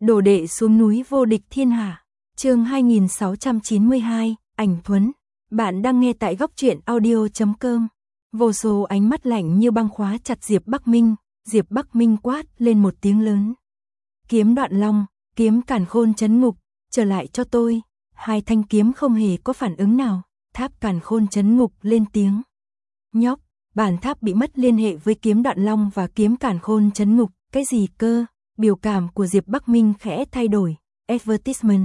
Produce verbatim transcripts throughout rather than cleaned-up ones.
Đồ đệ xuống núi vô địch thiên hạ. Chương hai nghìn sáu trăm chín mươi hai, Ảnh Thuấn. Bạn đang nghe tại góc truyện audio chấm com. Vô số ánh mắt lạnh như băng khóa chặt Diệp Bắc Minh, Diệp Bắc Minh quát lên một tiếng lớn. Kiếm Đoạn Long, kiếm Càn Khôn trấn ngục, trở lại cho tôi. Hai thanh kiếm không hề có phản ứng nào. Tháp Càn Khôn trấn ngục lên tiếng. Nhóc, bản tháp bị mất liên hệ với kiếm Đoạn Long và kiếm Càn Khôn trấn ngục, cái gì cơ? Biểu cảm của Diệp Bắc Minh khẽ thay đổi. Advertisement.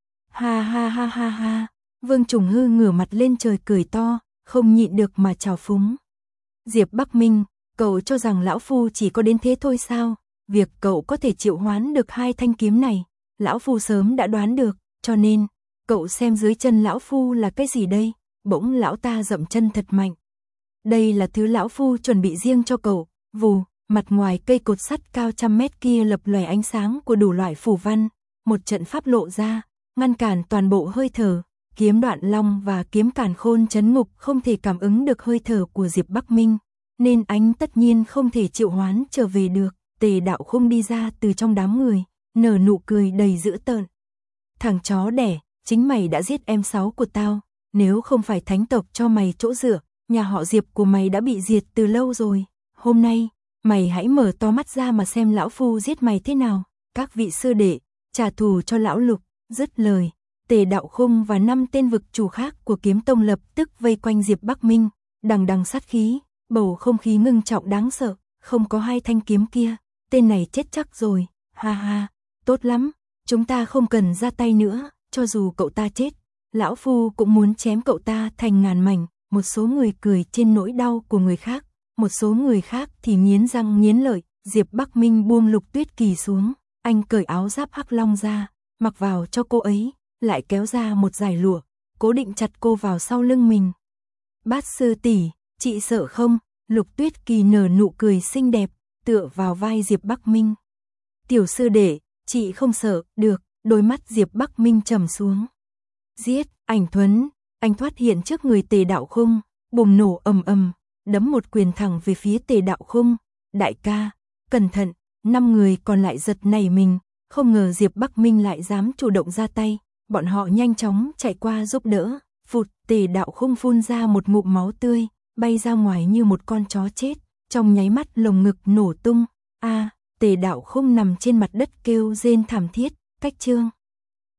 Ha ha ha ha ha. Vương Trùng Hư ngửa mặt lên trời cười to, không nhịn được mà trào phúng. Diệp Bắc Minh, cậu cho rằng lão phu chỉ có đến thế thôi sao? Việc cậu có thể triệu hoán được hai thanh kiếm này, lão phu sớm đã đoán được, cho nên, cậu xem dưới chân lão phu là cái gì đây? Bỗng lão ta dậm chân thật mạnh. Đây là thứ lão phu chuẩn bị riêng cho cậu. Vù, mặt ngoài cây cột sắt cao trăm mét kia lập lòe ánh sáng của đủ loại phù văn, một trận pháp lộ ra, ngăn cản toàn bộ hơi thở. Kiếm Đoạn Long và kiếm Càn Khôn trấn ngục không thể cảm ứng được hơi thở của Diệp Bắc Minh, nên anh tất nhiên không thể triệu hoán trở về được. Tề Đạo Khung đi ra từ trong đám người, nở nụ cười đầy dữ tợn. Thằng chó đẻ, chính mày đã giết em sáu của tao, nếu không phải thánh tộc cho mày chỗ dựa, nhà họ Diệp của mày đã bị diệt từ lâu rồi. Hôm nay, mày hãy mở to mắt ra mà xem lão phu giết mày thế nào. Các vị sư đệ, trả thù cho lão Lục. Dứt lời, Tề Đạo Khung và năm tên vực chủ khác của Kiếm Tông lập tức vây quanh Diệp Bắc Minh, đằng đằng sát khí, bầu không khí ngưng trọng đáng sợ. Không có hai thanh kiếm kia, tên này chết chắc rồi. Ha ha, tốt lắm, chúng ta không cần ra tay nữa, cho dù cậu ta chết, lão phu cũng muốn chém cậu ta thành ngàn mảnh. Một số người cười trên nỗi đau của người khác, một số người khác thì nghiến răng nghiến lợi. Diệp Bắc Minh buông Lục Tuyết Kỳ xuống, anh cởi áo giáp hắc long ra, mặc vào cho cô ấy, lại kéo ra một dải lụa, cố định chặt cô vào sau lưng mình. Bát sư tỷ, chị sợ không? Lục Tuyết Kỳ nở nụ cười xinh đẹp, tựa vào vai Diệp Bắc Minh. Tiểu sư đệ, chị không sợ. Được. Đôi mắt Diệp Bắc Minh trầm xuống. Giết. Ảnh Thuấn. Anh thoát hiện trước người Tề Đạo Khung, bùng nổ ầm ầm, đấm một quyền thẳng về phía Tề Đạo Khung. Đại ca, cẩn thận. Năm người còn lại giật nảy mình, không ngờ Diệp Bắc Minh lại dám chủ động ra tay. Bọn họ nhanh chóng chạy qua giúp đỡ. Phụt, Tề Đạo Khung phun ra một ngụm máu tươi, bay ra ngoài như một con chó chết, trong nháy mắt lồng ngực nổ tung. A, Tề Đạo Khung nằm trên mặt đất kêu rên thảm thiết. Cách chương